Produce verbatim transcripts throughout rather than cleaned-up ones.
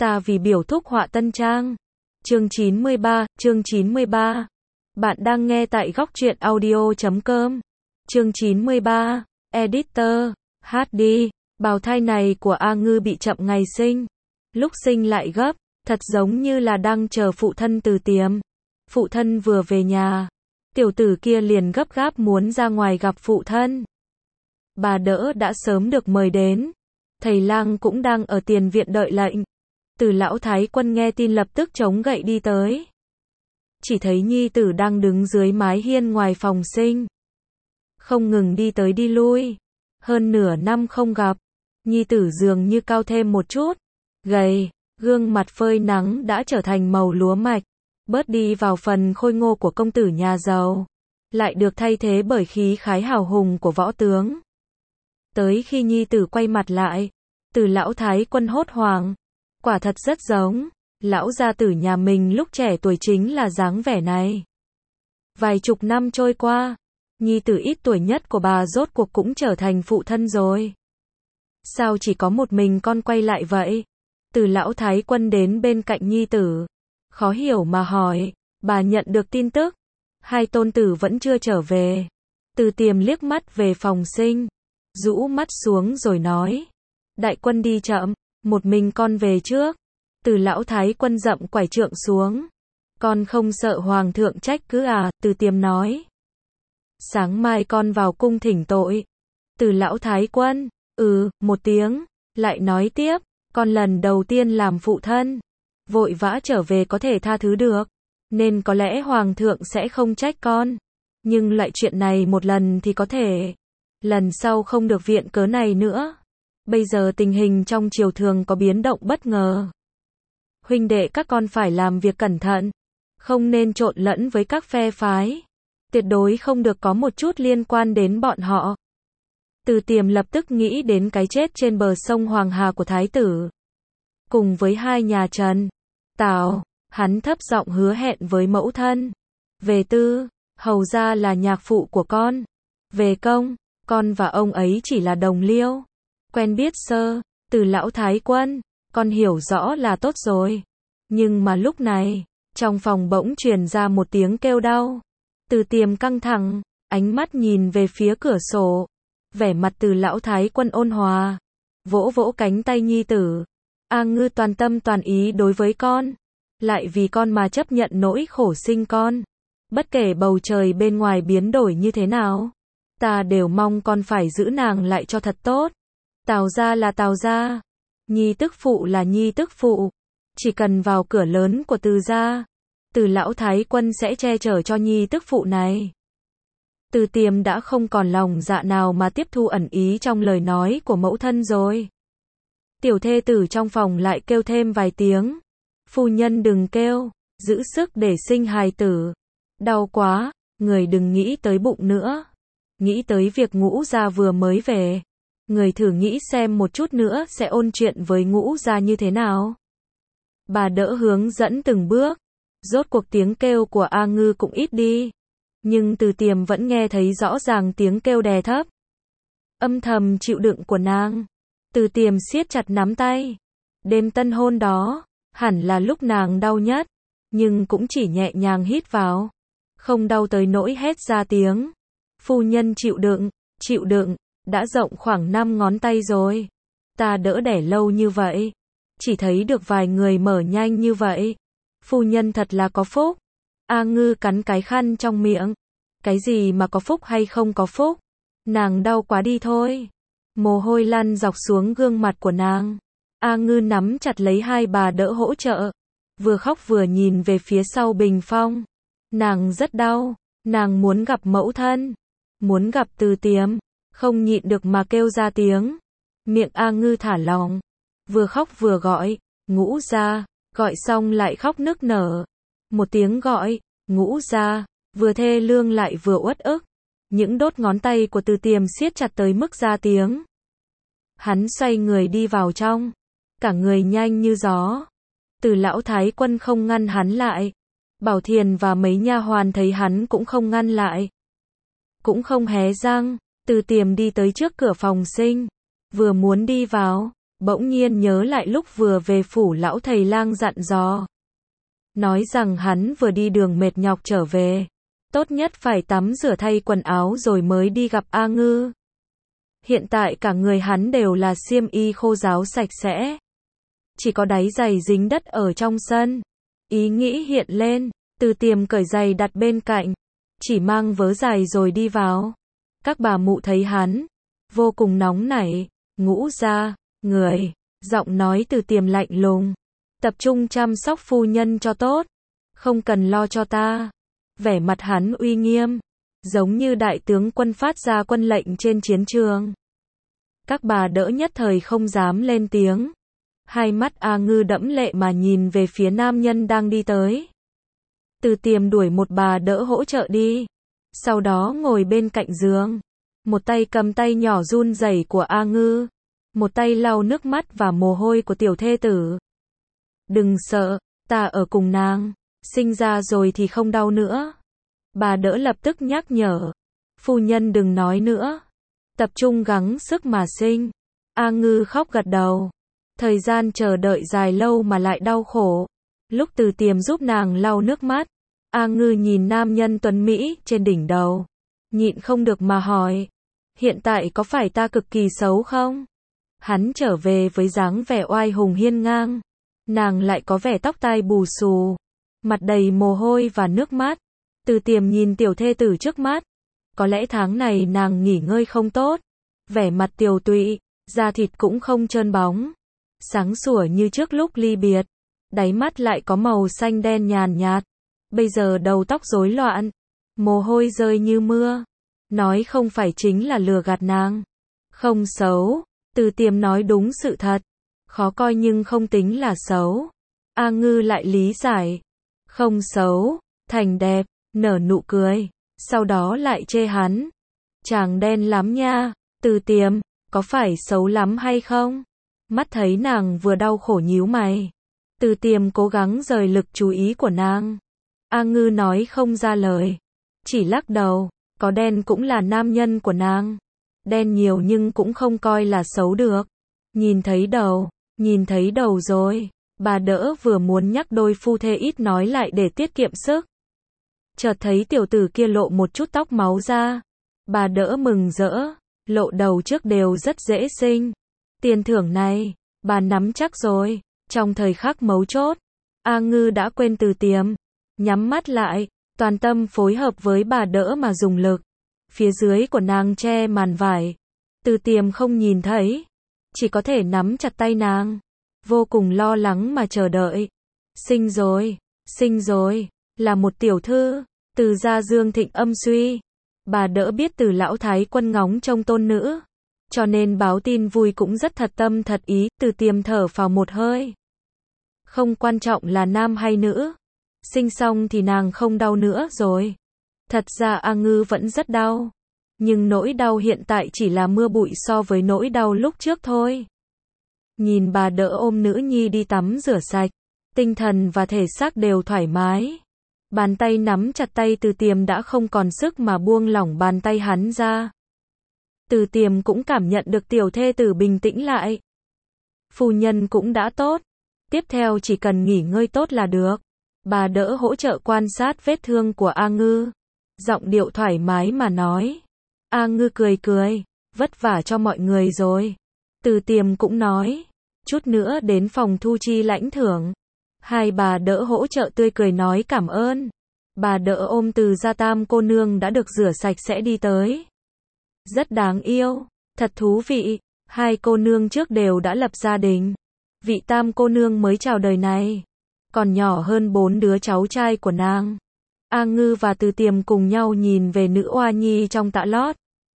Ta vì biểu thúc họa tân trang. Chương chín mươi ba, chương chín mươi ba. Bạn đang nghe tại góc truyện audio chấm com. Chương chín mươi ba, Editor, hát đi. Bào thai này của A Ngư bị chậm ngày sinh. Lúc sinh lại gấp, thật giống như là đang chờ phụ thân từ tiệm. Phụ thân vừa về nhà, tiểu tử kia liền gấp gáp muốn ra ngoài gặp phụ thân. Bà đỡ đã sớm được mời đến. Thầy lang cũng đang ở tiền viện đợi lệnh. Từ lão thái quân nghe tin lập tức chống gậy đi tới. Chỉ thấy nhi tử đang đứng dưới mái hiên ngoài phòng sinh. Không ngừng đi tới đi lui. Hơn nửa năm không gặp. Nhi tử dường như cao thêm một chút. Gầy, gương mặt phơi nắng đã trở thành màu lúa mạch. Bớt đi vào phần khôi ngô của công tử nhà giàu. Lại được thay thế bởi khí khái hào hùng của võ tướng. Tới khi nhi tử quay mặt lại, từ lão thái quân hốt hoảng. Quả thật rất giống, lão gia tử nhà mình lúc trẻ tuổi chính là dáng vẻ này. Vài chục năm trôi qua, nhi tử ít tuổi nhất của bà rốt cuộc cũng trở thành phụ thân rồi. Sao chỉ có một mình con quay lại vậy? Từ lão thái quân đến bên cạnh nhi tử, khó hiểu mà hỏi, bà nhận được tin tức, hai tôn tử vẫn chưa trở về. Từ tiềm liếc mắt về phòng sinh, rũ mắt xuống rồi nói, đại quân đi chậm. Một mình con về trước. Từ lão thái quân dậm quải trượng xuống. Con không sợ hoàng thượng trách cứ à? Từ tiềm nói. Sáng mai con vào cung thỉnh tội. Từ lão thái quân, ừ, một tiếng, lại nói tiếp, con lần đầu tiên làm phụ thân. Vội vã trở về có thể tha thứ được. Nên có lẽ hoàng thượng sẽ không trách con. Nhưng loại chuyện này một lần thì có thể. Lần sau không được viện cớ này nữa. Bây giờ tình hình trong triều thường có biến động bất ngờ. Huynh đệ các con phải làm việc cẩn thận. Không nên trộn lẫn với các phe phái. Tuyệt đối không được có một chút liên quan đến bọn họ. Từ tiềm lập tức nghĩ đến cái chết trên bờ sông Hoàng Hà của thái tử. Cùng với hai nhà Trần, Tào, hắn thấp giọng hứa hẹn với mẫu thân. Về tư, hầu ra là nhạc phụ của con. Về công, con và ông ấy chỉ là đồng liêu. Quen biết sơ, từ lão thái quân, con hiểu rõ là tốt rồi. Nhưng mà lúc này, trong phòng bỗng truyền ra một tiếng kêu đau. Từ tiềm căng thẳng, ánh mắt nhìn về phía cửa sổ. Vẻ mặt từ lão thái quân ôn hòa. Vỗ vỗ cánh tay nhi tử. A Ngư toàn tâm toàn ý đối với con. Lại vì con mà chấp nhận nỗi khổ sinh con. Bất kể bầu trời bên ngoài biến đổi như thế nào. Ta đều mong con phải giữ nàng lại cho thật tốt. Tào gia là Tào gia, nhi tức phụ là nhi tức phụ, chỉ cần vào cửa lớn của Từ gia, Từ lão thái quân sẽ che chở cho nhi tức phụ này. Từ tiềm đã không còn lòng dạ nào mà tiếp thu ẩn ý trong lời nói của mẫu thân rồi. Tiểu thê tử trong phòng lại kêu thêm vài tiếng. Phu nhân đừng kêu, giữ sức để sinh hài tử. Đau quá, người đừng nghĩ tới bụng nữa. Nghĩ tới việc Ngũ gia vừa mới về. Người thử nghĩ xem một chút nữa sẽ ôn chuyện với Ngũ gia như thế nào. Bà đỡ hướng dẫn từng bước. Rốt cuộc tiếng kêu của A Ngư cũng ít đi. Nhưng từ tiềm vẫn nghe thấy rõ ràng tiếng kêu đè thấp. Âm thầm chịu đựng của nàng. Từ tiềm siết chặt nắm tay. Đêm tân hôn đó, hẳn là lúc nàng đau nhất. Nhưng cũng chỉ nhẹ nhàng hít vào. Không đau tới nỗi hét ra tiếng. Phu nhân chịu đựng, chịu đựng. Đã rộng khoảng năm ngón tay rồi. Ta đỡ đẻ lâu như vậy. Chỉ thấy được vài người mở nhanh như vậy. Phu nhân thật là có phúc. A Ngư cắn cái khăn trong miệng. Cái gì mà có phúc hay không có phúc? Nàng đau quá đi thôi. Mồ hôi lăn dọc xuống gương mặt của nàng. A Ngư nắm chặt lấy hai bà đỡ hỗ trợ. Vừa khóc vừa nhìn về phía sau bình phong. Nàng rất đau. Nàng muốn gặp mẫu thân. Muốn gặp Từ tiềm. Không nhịn được mà kêu ra tiếng. Miệng A Ngư thả lỏng. Vừa khóc vừa gọi. Ngũ gia. Gọi xong lại khóc nức nở. Một tiếng gọi. Ngũ gia. Vừa thê lương lại vừa uất ức. Những đốt ngón tay của Từ tiềm siết chặt tới mức ra tiếng. Hắn xoay người đi vào trong. Cả người nhanh như gió. Từ lão thái quân không ngăn hắn lại. Bảo Thiền và mấy nha hoàn thấy hắn cũng không ngăn lại. Cũng không hé răng. Từ tiềm đi tới trước cửa phòng sinh. Vừa muốn đi vào, bỗng nhiên nhớ lại lúc vừa về phủ lão thầy lang dặn dò. Nói rằng hắn vừa đi đường mệt nhọc trở về. Tốt nhất phải tắm rửa thay quần áo rồi mới đi gặp A Ngư. Hiện tại cả người hắn đều là xiêm y khô ráo sạch sẽ. Chỉ có đáy giày dính đất ở trong sân. Ý nghĩ hiện lên, Từ Tiềm cởi giày đặt bên cạnh. Chỉ mang vớ giày rồi đi vào. Các bà mụ thấy hắn, vô cùng nóng nảy, ngũ ra, người, giọng nói Từ Tiềm lạnh lùng. Tập trung chăm sóc phu nhân cho tốt. Không cần lo cho ta. Vẻ mặt hắn uy nghiêm, giống như đại tướng quân phát ra quân lệnh trên chiến trường. Các bà đỡ nhất thời không dám lên tiếng. Hai mắt A Ngư đẫm lệ mà nhìn về phía nam nhân đang đi tới. Từ Tiềm đuổi một bà đỡ hỗ trợ đi. Sau đó ngồi bên cạnh giường. Một tay cầm tay nhỏ run rẩy của A Ngư. Một tay lau nước mắt và mồ hôi của tiểu thê tử. Đừng sợ, ta ở cùng nàng. Sinh ra rồi thì không đau nữa. Bà đỡ lập tức nhắc nhở. Phu nhân đừng nói nữa. Tập trung gắng sức mà sinh. A Ngư khóc gật đầu. Thời gian chờ đợi dài lâu mà lại đau khổ. Lúc Từ Tiềm giúp nàng lau nước mắt, A Ngư nhìn nam nhân tuấn Mỹ trên đỉnh đầu. Nhịn không được mà hỏi. Hiện tại có phải ta cực kỳ xấu không? Hắn trở về với dáng vẻ oai hùng hiên ngang. Nàng lại có vẻ tóc tai bù xù. Mặt đầy mồ hôi và nước mắt. Từ Tiềm nhìn tiểu thê tử trước mắt. Có lẽ tháng này nàng nghỉ ngơi không tốt. Vẻ mặt tiều tụy, da thịt cũng không trơn bóng. Sáng sủa như trước lúc ly biệt. Đáy mắt lại có màu xanh đen nhàn nhạt. Bây giờ đầu tóc rối loạn. Mồ hôi rơi như mưa. Nói không phải chính là lừa gạt nàng. Không xấu. Từ Tiềm nói đúng sự thật. Khó coi nhưng không tính là xấu. A Ngư lại lý giải. Không xấu, thành đẹp, nở nụ cười. Sau đó lại chê hắn. Chàng đen lắm nha. Từ Tiềm, có phải xấu lắm hay không? Mắt thấy nàng vừa đau khổ nhíu mày. Từ Tiềm cố gắng rời lực chú ý của nàng. A Ngư nói không ra lời. Chỉ lắc đầu. Có đen cũng là nam nhân của nàng. Đen nhiều nhưng cũng không coi là xấu được. Nhìn thấy đầu. Nhìn thấy đầu rồi. Bà đỡ vừa muốn nhắc đôi phu thê ít nói lại để tiết kiệm sức. Chợt thấy tiểu tử kia lộ một chút tóc máu ra. Bà đỡ mừng rỡ. Lộ đầu trước đều rất dễ sinh. Tiền thưởng này, bà nắm chắc rồi. Trong thời khắc mấu chốt, A Ngư đã quên Từ Tiềm. Nhắm mắt lại, toàn tâm phối hợp với bà đỡ mà dùng lực. Phía dưới của nàng che màn vải. Từ Tiềm không nhìn thấy. Chỉ có thể nắm chặt tay nàng. Vô cùng lo lắng mà chờ đợi. Sinh rồi, sinh rồi, là một tiểu thư. Từ gia Dương Thịnh âm suy. Bà đỡ biết Từ lão thái quân ngóng trông tôn nữ. Cho nên báo tin vui cũng rất thật tâm thật ý. Từ Tiềm thở phào một hơi. Không quan trọng là nam hay nữ. Sinh xong thì nàng không đau nữa rồi. Thật ra A Ngư vẫn rất đau. Nhưng nỗi đau hiện tại chỉ là mưa bụi so với nỗi đau lúc trước thôi. Nhìn bà đỡ ôm nữ nhi đi tắm rửa sạch. Tinh thần và thể xác đều thoải mái. Bàn tay nắm chặt tay Từ Tiềm đã không còn sức mà buông lỏng bàn tay hắn ra. Từ Tiềm cũng cảm nhận được tiểu thê tử bình tĩnh lại. Phu nhân cũng đã tốt. Tiếp theo chỉ cần nghỉ ngơi tốt là được. Bà đỡ hỗ trợ quan sát vết thương của A Ngư. Giọng điệu thoải mái mà nói. A Ngư cười cười. Vất vả cho mọi người rồi. Từ Tiềm cũng nói. Chút nữa đến phòng thu chi lãnh thưởng. Hai bà đỡ hỗ trợ tươi cười nói cảm ơn. Bà đỡ ôm Từ gia tam cô nương đã được rửa sạch sẽ đi tới. Rất đáng yêu. Thật thú vị. Hai cô nương trước đều đã lập gia đình. Vị tam cô nương mới chào đời này. Còn nhỏ hơn bốn đứa cháu trai của nàng. A Ngư và Từ Tiềm cùng nhau nhìn về nữ oa nhi trong tã lót.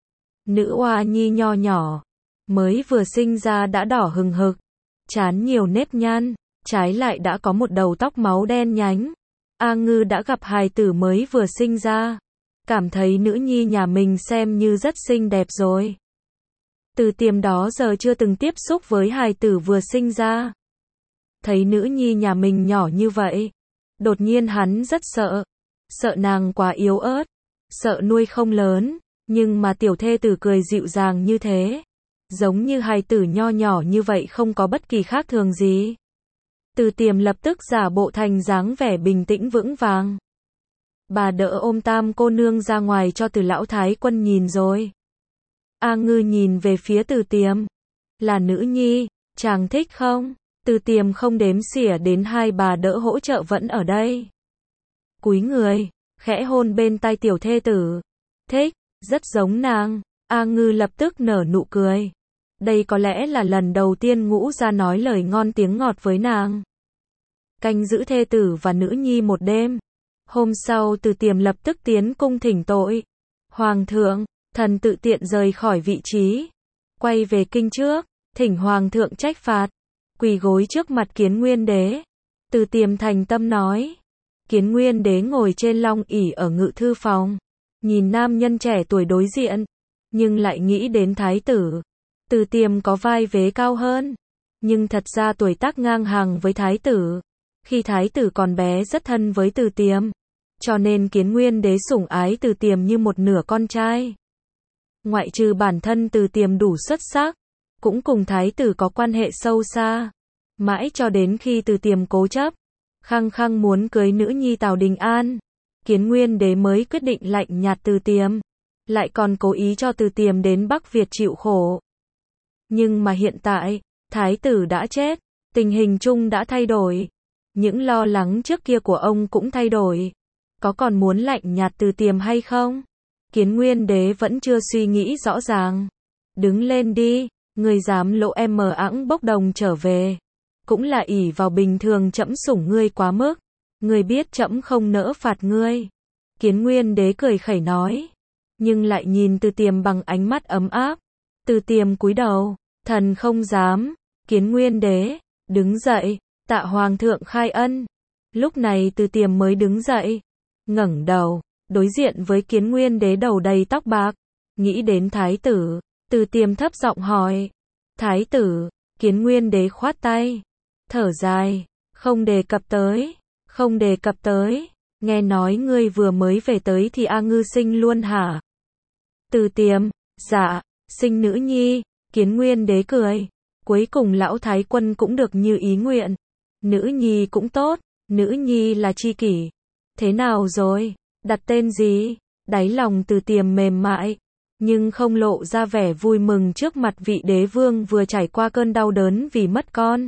Nữ oa nhi nho nhỏ. Mới vừa sinh ra đã đỏ hừng hực. Trán nhiều nếp nhăn. Trái lại đã có một đầu tóc máu đen nhánh. A Ngư đã gặp hài tử mới vừa sinh ra. Cảm thấy nữ nhi nhà mình xem như rất xinh đẹp rồi. Từ Tiềm đó giờ chưa từng tiếp xúc với hài tử vừa sinh ra. Thấy nữ nhi nhà mình nhỏ như vậy. Đột nhiên hắn rất sợ. Sợ nàng quá yếu ớt. Sợ nuôi không lớn. Nhưng mà tiểu thê tử cười dịu dàng như thế. giống như hài tử nho nhỏ như vậy không có bất kỳ khác thường gì. Từ Tiềm lập tức giả bộ thành dáng vẻ bình tĩnh vững vàng. Bà đỡ ôm Tam cô nương ra ngoài cho Từ lão thái quân nhìn rồi. A Ngư nhìn về phía Từ Tiềm. Là nữ nhi, chàng thích không? Từ Tiềm không đếm xỉa đến hai bà đỡ hỗ trợ vẫn ở đây. Cúi người, khẽ hôn bên tai tiểu thê tử. Thích, rất giống nàng. A Ngư lập tức nở nụ cười. Đây có lẽ là lần đầu tiên Ngũ Gia nói lời ngon tiếng ngọt với nàng. Canh giữ thê tử và nữ nhi một đêm. Hôm sau Từ Tiềm lập tức tiến cung thỉnh tội. Hoàng thượng, thần tự tiện rời khỏi vị trí. Quay về kinh trước, thỉnh Hoàng thượng trách phạt. Quỳ gối trước mặt Kiến Nguyên Đế. Từ Tiềm thành tâm nói. Kiến Nguyên Đế ngồi trên long ỷ ở ngự thư phòng. Nhìn nam nhân trẻ tuổi đối diện. Nhưng lại nghĩ đến thái tử. Từ Tiềm có vai vế cao hơn. Nhưng thật ra tuổi tác ngang hàng với thái tử. Khi thái tử còn bé rất thân với Từ Tiềm. Cho nên Kiến Nguyên Đế sủng ái Từ Tiềm như một nửa con trai. Ngoại trừ bản thân Từ Tiềm đủ xuất sắc. Cũng cùng thái tử có quan hệ sâu xa. Mãi cho đến khi Từ Tiềm cố chấp. Khăng khăng muốn cưới nữ nhi Tào Đình An. Kiến Nguyên Đế mới quyết định lạnh nhạt Từ Tiềm. Lại còn cố ý cho Từ Tiềm đến Bắc Việt chịu khổ. Nhưng mà hiện tại, thái tử đã chết. Tình hình chung đã thay đổi. Những lo lắng trước kia của ông cũng thay đổi. Có còn muốn lạnh nhạt Từ Tiềm hay không? Kiến Nguyên Đế vẫn chưa suy nghĩ rõ ràng. Đứng lên đi, người dám lộ em mờ ẵng bốc đồng trở về. Cũng là ỷ vào bình thường trẫm sủng ngươi quá mức. Ngươi biết trẫm không nỡ phạt ngươi. Kiến Nguyên Đế cười khẩy nói. Nhưng lại nhìn Từ Tiềm bằng ánh mắt ấm áp. Từ Tiềm cúi đầu. Thần không dám. Kiến Nguyên Đế, đứng dậy, tạ Hoàng thượng khai ân. Lúc này Từ Tiềm mới đứng dậy. Ngẩng đầu, đối diện với Kiến Nguyên Đế đầu đầy tóc bạc. Nghĩ đến thái tử. Từ Tiềm thấp giọng hỏi. Thái tử, Kiến Nguyên Đế khoát tay. Thở dài, không đề cập tới, không đề cập tới. Nghe nói ngươi vừa mới về tới thì A Ngư sinh luôn hả? Từ Tiềm, dạ, sinh nữ nhi. Kiến Nguyên Đế cười. Cuối cùng lão thái quân cũng được như ý nguyện. Nữ nhi cũng tốt, nữ nhi là chi kỷ. Thế nào rồi? Đặt tên gì? Đáy lòng Từ Tiềm mềm mại. Nhưng không lộ ra vẻ vui mừng trước mặt vị đế vương vừa trải qua cơn đau đớn vì mất con.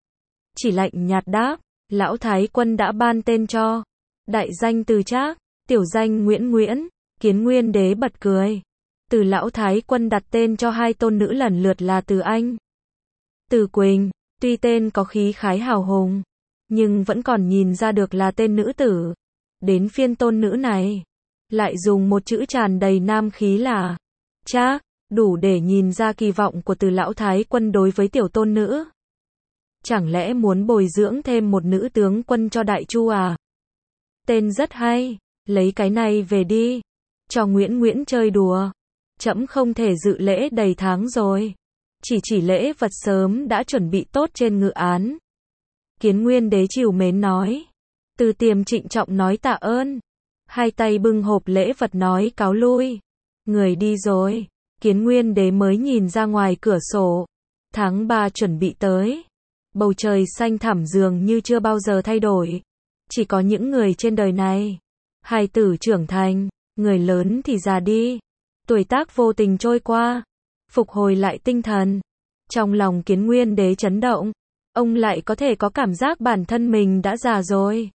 Chỉ lạnh nhạt đáp, lão thái quân đã ban tên cho. Đại danh Từ Trác, tiểu danh Nguyễn Nguyễn. Kiến Nguyên Đế bật cười. Từ lão thái quân đặt tên cho hai tôn nữ lần lượt là Từ Anh, Từ Quỳnh. Tuy tên có khí khái hào hùng, nhưng vẫn còn nhìn ra được là tên nữ tử. Đến phiên tôn nữ này, lại dùng một chữ tràn đầy nam khí là Trác, đủ để nhìn ra kỳ vọng của Từ lão thái quân đối với tiểu tôn nữ. Chẳng lẽ muốn bồi dưỡng thêm một nữ tướng quân cho Đại Chu à? Tên rất hay, lấy cái này về đi, cho Nguyễn Nguyễn chơi đùa. Trẫm không thể dự lễ đầy tháng rồi. Chỉ chỉ lễ vật sớm đã chuẩn bị tốt trên ngự án. Kiến Nguyên Đế trìu mến nói. Từ Tiềm trịnh trọng nói tạ ơn. Hai tay bưng hộp lễ vật nói cáo lui. Người đi rồi. Kiến Nguyên Đế mới nhìn ra ngoài cửa sổ. Tháng ba chuẩn bị tới. Bầu trời xanh thẳm dường như chưa bao giờ thay đổi. Chỉ có những người trên đời này. Hài tử trưởng thành, người lớn thì già đi. Tuổi tác vô tình trôi qua. Phục hồi lại tinh thần. Trong lòng Kiến Nguyên Đế chấn động. Ông lại có thể có cảm giác bản thân mình đã già rồi.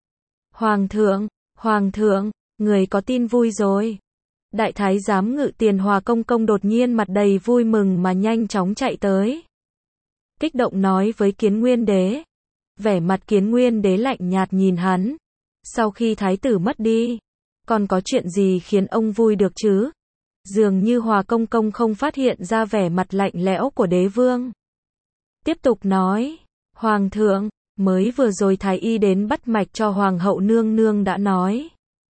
Hoàng thượng, Hoàng thượng, người có tin vui rồi. Đại thái giám Ngự Tiền Hòa Công Công đột nhiên mặt đầy vui mừng mà nhanh chóng chạy tới. Kích động nói với Kiến Nguyên Đế. Vẻ mặt Kiến Nguyên Đế lạnh nhạt nhìn hắn. Sau khi thái tử mất đi, còn có chuyện gì khiến ông vui được chứ? Dường như Hòa Công Công không phát hiện ra vẻ mặt lạnh lẽo của đế vương. Tiếp tục nói, Hoàng thượng, mới vừa rồi thái y đến bắt mạch cho Hoàng hậu nương nương đã nói.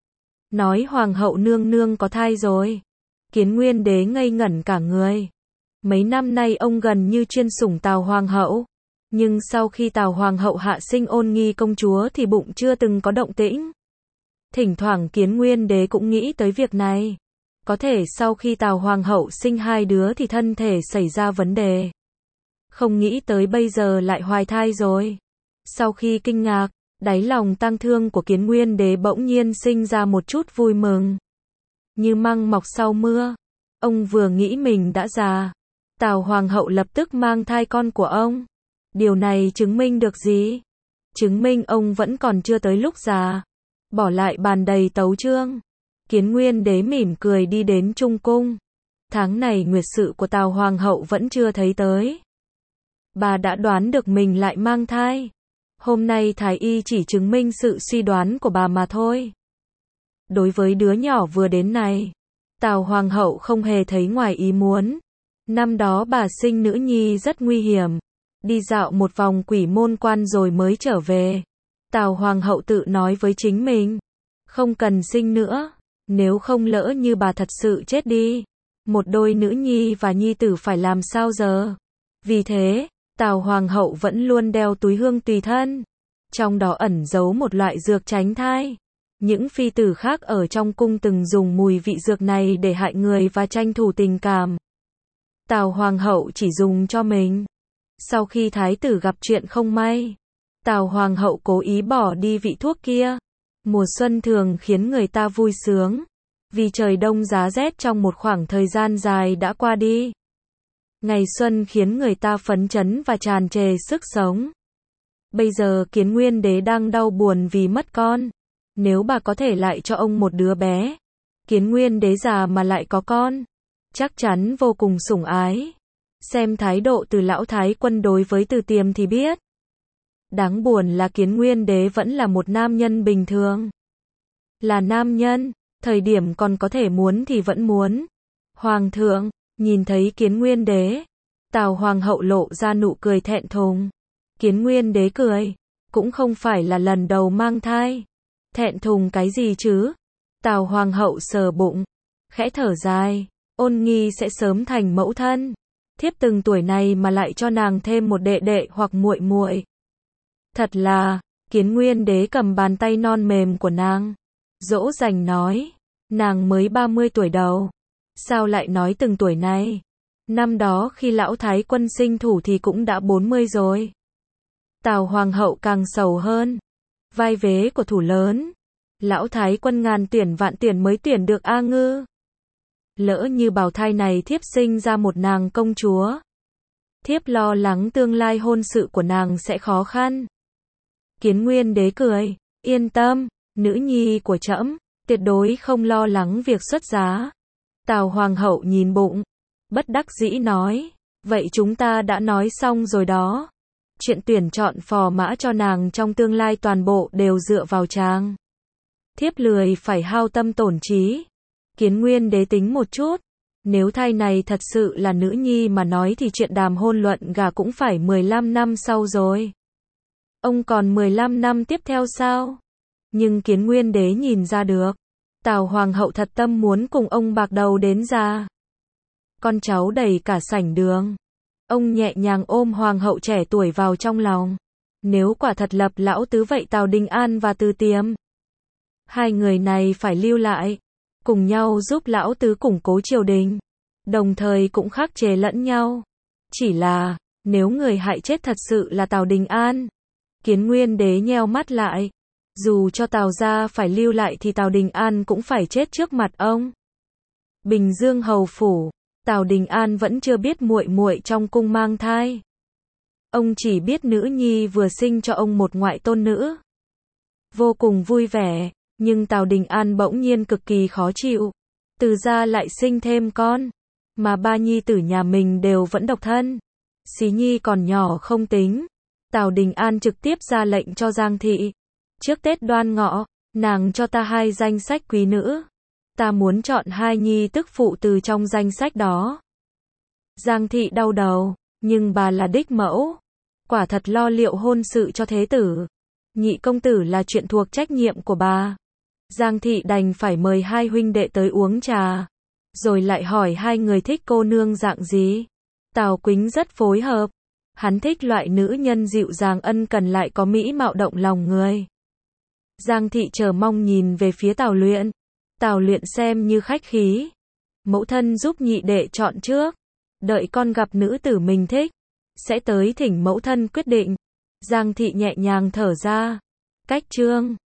Nói Hoàng hậu nương nương có thai rồi. Kiến Nguyên Đế ngây ngẩn cả người. Mấy năm nay ông gần như chuyên sủng Tào Hoàng hậu. Nhưng sau khi Tào Hoàng hậu hạ sinh Ôn Nghi công chúa thì bụng chưa từng có động tĩnh. Thỉnh thoảng Kiến Nguyên Đế cũng nghĩ tới việc này. Có thể sau khi Tào Hoàng hậu sinh hai đứa thì thân thể xảy ra vấn đề. Không nghĩ tới bây giờ lại hoài thai rồi. Sau khi kinh ngạc, đáy lòng tang thương của Kiến Nguyên Đế bỗng nhiên sinh ra một chút vui mừng. Như măng mọc sau mưa. Ông vừa nghĩ mình đã già. Tào Hoàng hậu lập tức mang thai con của ông. Điều này chứng minh được gì? Chứng minh ông vẫn còn chưa tới lúc già. Bỏ lại bàn đầy tấu chương. Kiến Nguyên Đế mỉm cười đi đến Trung Cung. Tháng này nguyệt sự của Tào Hoàng hậu vẫn chưa thấy tới. Bà đã đoán được mình lại mang thai. Hôm nay Thái Y chỉ chứng minh sự suy đoán của bà mà thôi. Đối với đứa nhỏ vừa đến này, Tào Hoàng hậu không hề thấy ngoài ý muốn. Năm đó bà sinh nữ nhi rất nguy hiểm. Đi dạo một vòng Quỷ Môn Quan rồi mới trở về. Tào Hoàng hậu tự nói với chính mình. Không cần sinh nữa. Nếu không lỡ như bà thật sự chết đi. Một đôi nữ nhi và nhi tử phải làm sao giờ? Vì thế, Tào Hoàng hậu vẫn luôn đeo túi hương tùy thân. Trong đó ẩn giấu một loại dược tránh thai. Những phi tử khác ở trong cung từng dùng mùi vị dược này để hại người và tranh thủ tình cảm. Tào Hoàng hậu chỉ dùng cho mình. Sau khi thái tử gặp chuyện không may, Tào Hoàng hậu cố ý bỏ đi vị thuốc kia. Mùa xuân thường khiến người ta vui sướng. Vì trời đông giá rét trong một khoảng thời gian dài đã qua đi. Ngày xuân khiến người ta phấn chấn và tràn trề sức sống. Bây giờ Kiến Nguyên Đế đang đau buồn vì mất con. Nếu bà có thể lại cho ông một đứa bé, Kiến Nguyên Đế già mà lại có con, chắc chắn vô cùng sủng ái. Xem thái độ từ lão thái quân đối với Từ Tiềm thì biết. Đáng buồn là Kiến Nguyên Đế vẫn là một nam nhân bình thường. Là nam nhân, thời điểm còn có thể muốn thì vẫn muốn. Hoàng thượng, nhìn thấy Kiến Nguyên Đế, Tào Hoàng hậu lộ ra nụ cười thẹn thùng. Kiến Nguyên Đế cười, cũng không phải là lần đầu mang thai. Thẹn thùng cái gì chứ? Tào Hoàng hậu sờ bụng, khẽ thở dài, Ôn Nghi sẽ sớm thành mẫu thân. Thiếp từng tuổi này mà lại cho nàng thêm một đệ đệ hoặc muội muội. Thật là, Kiến Nguyên Đế cầm bàn tay non mềm của nàng, dỗ dành nói, nàng mới ba mươi tuổi đầu, sao lại nói từng tuổi này? Năm đó khi lão thái quân sinh thủ thì cũng đã bốn mươi rồi. Tào Hoàng hậu càng sầu hơn. Vai vế của thủ lớn, lão thái quân ngàn tuyển vạn tuyển mới tuyển được A Ngư. Lỡ như bào thai này thiếp sinh ra một nàng công chúa, thiếp lo lắng tương lai hôn sự của nàng sẽ khó khăn. Kiến Nguyên Đế cười, yên tâm, nữ nhi của trẫm tuyệt đối không lo lắng việc xuất giá. Tào Hoàng hậu nhìn bụng, bất đắc dĩ nói, vậy chúng ta đã nói xong rồi đó. Chuyện tuyển chọn phò mã cho nàng trong tương lai toàn bộ đều dựa vào chàng. Thiếp lười phải hao tâm tổn trí. Kiến Nguyên Đế tính một chút, nếu thai này thật sự là nữ nhi mà nói thì chuyện đàm hôn luận gả cũng phải mười lăm năm sau rồi. Ông còn mười lăm năm tiếp theo sao? Nhưng Kiến Nguyên Đế nhìn ra được, Tào Hoàng hậu thật tâm muốn cùng ông bạc đầu đến già. Con cháu đầy cả sảnh đường. Ông nhẹ nhàng ôm Hoàng hậu trẻ tuổi vào trong lòng. Nếu quả thật lập lão tứ vậy Tào Đình An và Từ Tiềm, hai người này phải lưu lại, cùng nhau giúp lão tứ củng cố triều đình, đồng thời cũng khắc chế lẫn nhau. Chỉ là, nếu người hại chết thật sự là Tào Đình An, Kiến Nguyên Đế nheo mắt lại. Dù cho Tào gia phải lưu lại thì Tào Đình An cũng phải chết trước mặt ông. Bình Dương hầu phủ, Tào Đình An vẫn chưa biết muội muội trong cung mang thai. Ông chỉ biết nữ nhi vừa sinh cho ông một ngoại tôn nữ. Vô cùng vui vẻ, nhưng Tào Đình An bỗng nhiên cực kỳ khó chịu. Từ gia lại sinh thêm con, mà ba nhi tử nhà mình đều vẫn độc thân. Xí nhi còn nhỏ không tính. Tào Đình An trực tiếp ra lệnh cho Giang thị. Trước Tết Đoan Ngọ, nàng cho ta hai danh sách quý nữ. Ta muốn chọn hai nhi tức phụ từ trong danh sách đó. Giang thị đau đầu, nhưng bà là đích mẫu. Quả thật lo liệu hôn sự cho thế tử. Nhị công tử là chuyện thuộc trách nhiệm của bà. Giang thị đành phải mời hai huynh đệ tới uống trà. Rồi lại hỏi hai người thích cô nương dạng gì. Tào Quýnh rất phối hợp. Hắn thích loại nữ nhân dịu dàng ân cần lại có mỹ mạo động lòng người. Giang thị chờ mong nhìn về phía Tào Luyện. Tào Luyện xem như khách khí. Mẫu thân giúp nhị đệ chọn trước. Đợi con gặp nữ tử mình thích, sẽ tới thỉnh mẫu thân quyết định. Giang thị nhẹ nhàng thở ra. Cách chương